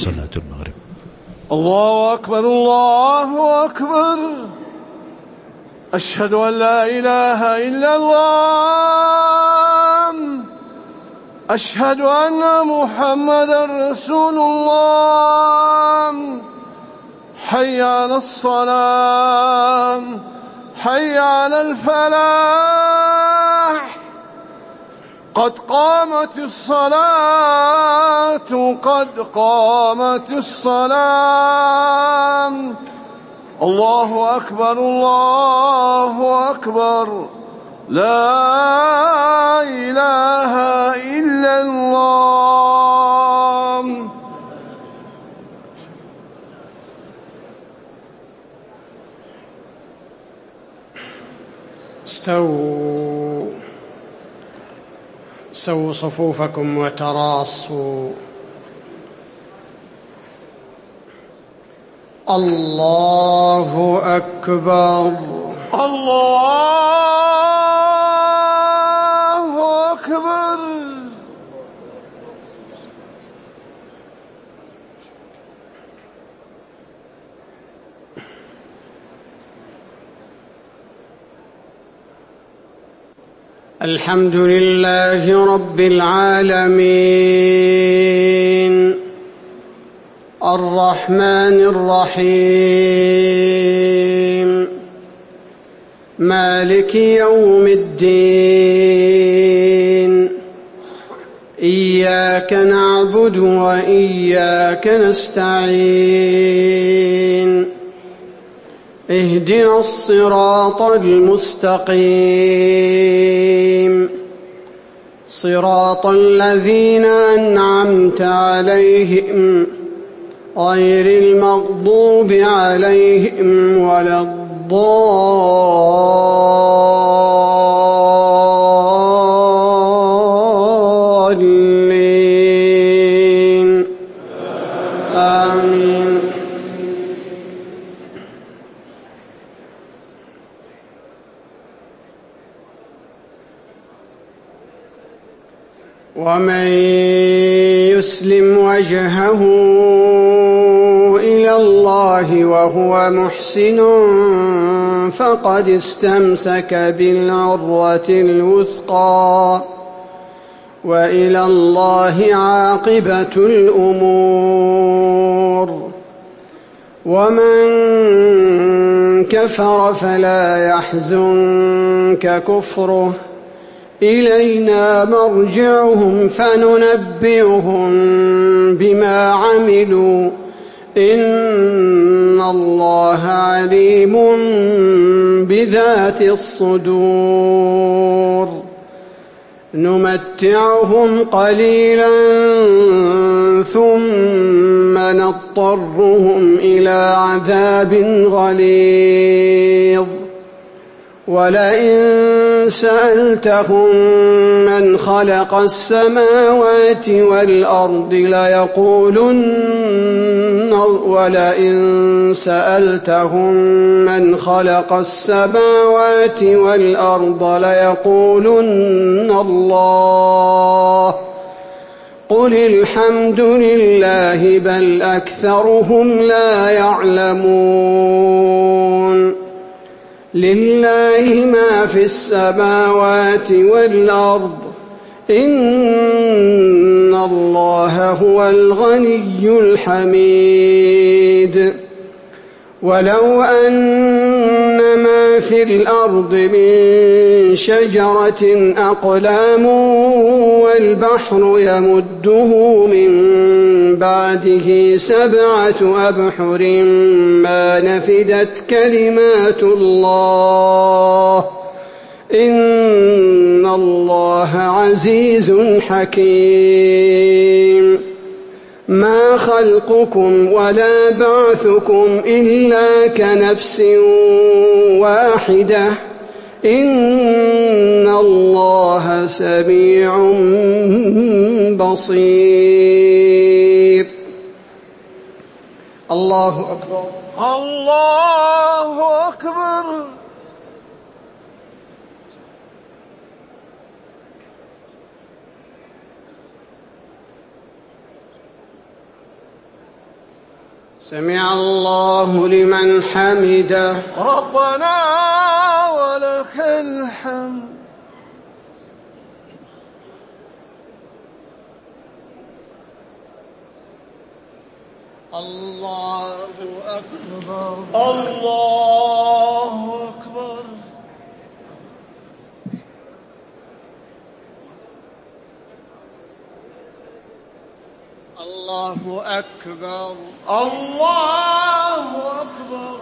صلاة المغرب. الله أكبر الله أكبر، أشهد أن لا إله إلا الله، أشهد أن محمدا رسول الله. حي على الصلاة، حي على الفلاح، قد قامت الصلاة، قد قامت الصلاة. الله أكبر الله أكبر، لا إله إلا الله. سووا صفوفكم وتراصوا. الله أكبر الله أكبر. الحمد لله رب العالمين، الرحمن الرحيم، مالك يوم الدين. إياك نعبد وإياك نستعين، اهدنا الصراط المستقيم، صراط الذين أنعمت عليهم غير المغضوب عليهم ولا الضالين. آمين. ومن يسلم وجهه إلى الله وهو محسن فقد استمسك بالعروة الوثقى، وإلى الله عاقبة الأمور. ومن كفر فلا يحزنك كفره، إلينا مرجعهم فننبئهم بما عملوا، إن الله عليم بذات الصدور. نمتعهم قليلا ثم نضطرهم إلى عذاب غليظ. ولئن سألتهم من خلق السماوات والأرض ليقولن الله. قل الحمد لله بل أكثرهم لا يعلمون. لله ما في السماوات والأرض، إن الله هو الغني الحميد. ولو أن ما في الأرض من شجرة أقلام والبحر يمده من بعده 7 أبحر ما نفدت كلمات الله، إن الله عزيز حكيم. ما خلقكم ولا بعثكم إلا كنفس واحدة، إن الله سميع بصير. الله أكبر الله أكبر. سمع الله لمن حمده. ربنا ولك الحمد. الله أكبر. الله أكبر. الله أكبر. الله أكبر.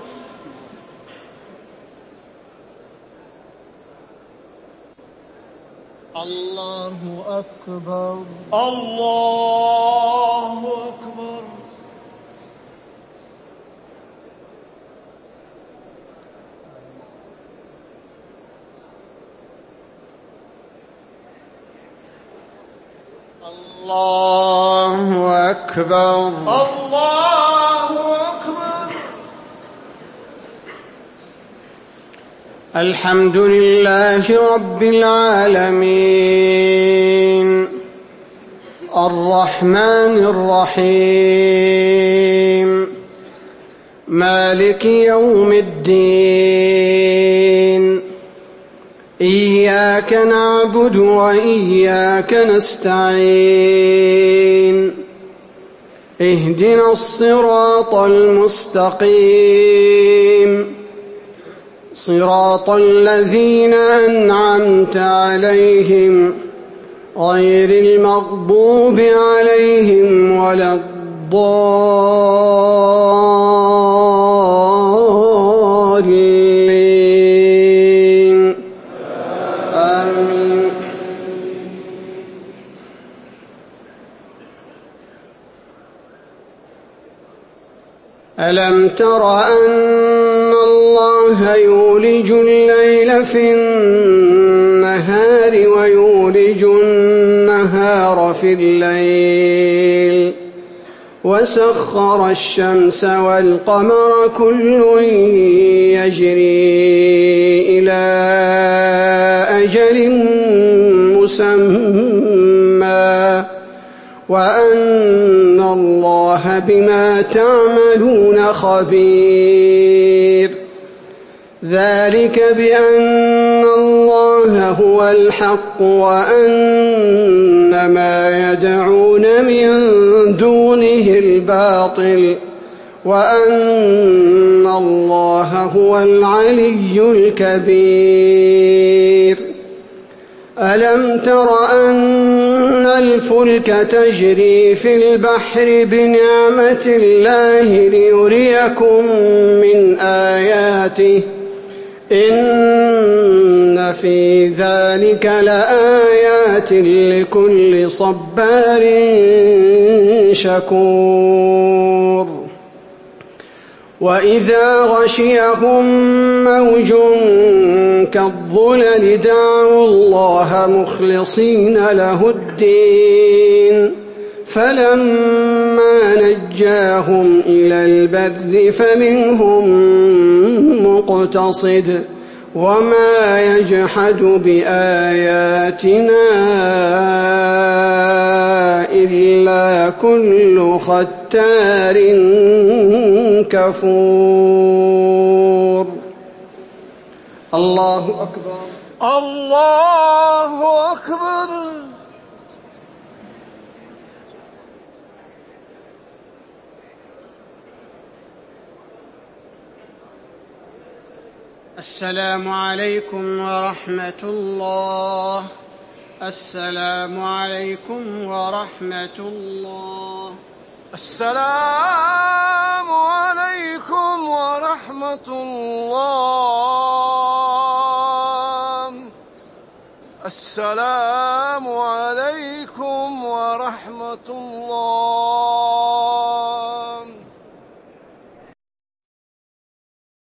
الله أكبر. الله أكبر. الله أكبر. الله أكبر. الحمد لله رب العالمين الرحمن الرحيم مالك يوم الدين إياك نعبد وإياك نستعين اهدنا الصراط المستقيم صراط الذين أنعمت عليهم غير المغضوب عليهم ولا الضالين آمين. ألم تر أن الله يولج الليل في النهار ويولج النهار في الليل وسخر الشمس والقمر كل يجري إلى أجل مسمى وأن الله بما تعملون خبير. ذلك بأن الله هو الحق وأن ما يدعون من دونه الباطل وأن الله هو العلي الكبير. ألم تر أن الفلك تجري في البحر بنعمة الله ليريكم من آياته إن في ذلك لآيات لكل صبار شكور. وإذا غشيهم موج كالظلل دعوا الله مخلصين له الدين فلما نجاهم إلى البر فمنهم مقتصد وما يجحد بآياتنا إلا كل ختار كفور. الله أكبر. الله أكبر. السلام عليكم ورحمة الله. السلام عليكم ورحمة الله. السلام عليكم ورحمة الله. السلام عليكم ورحمة الله.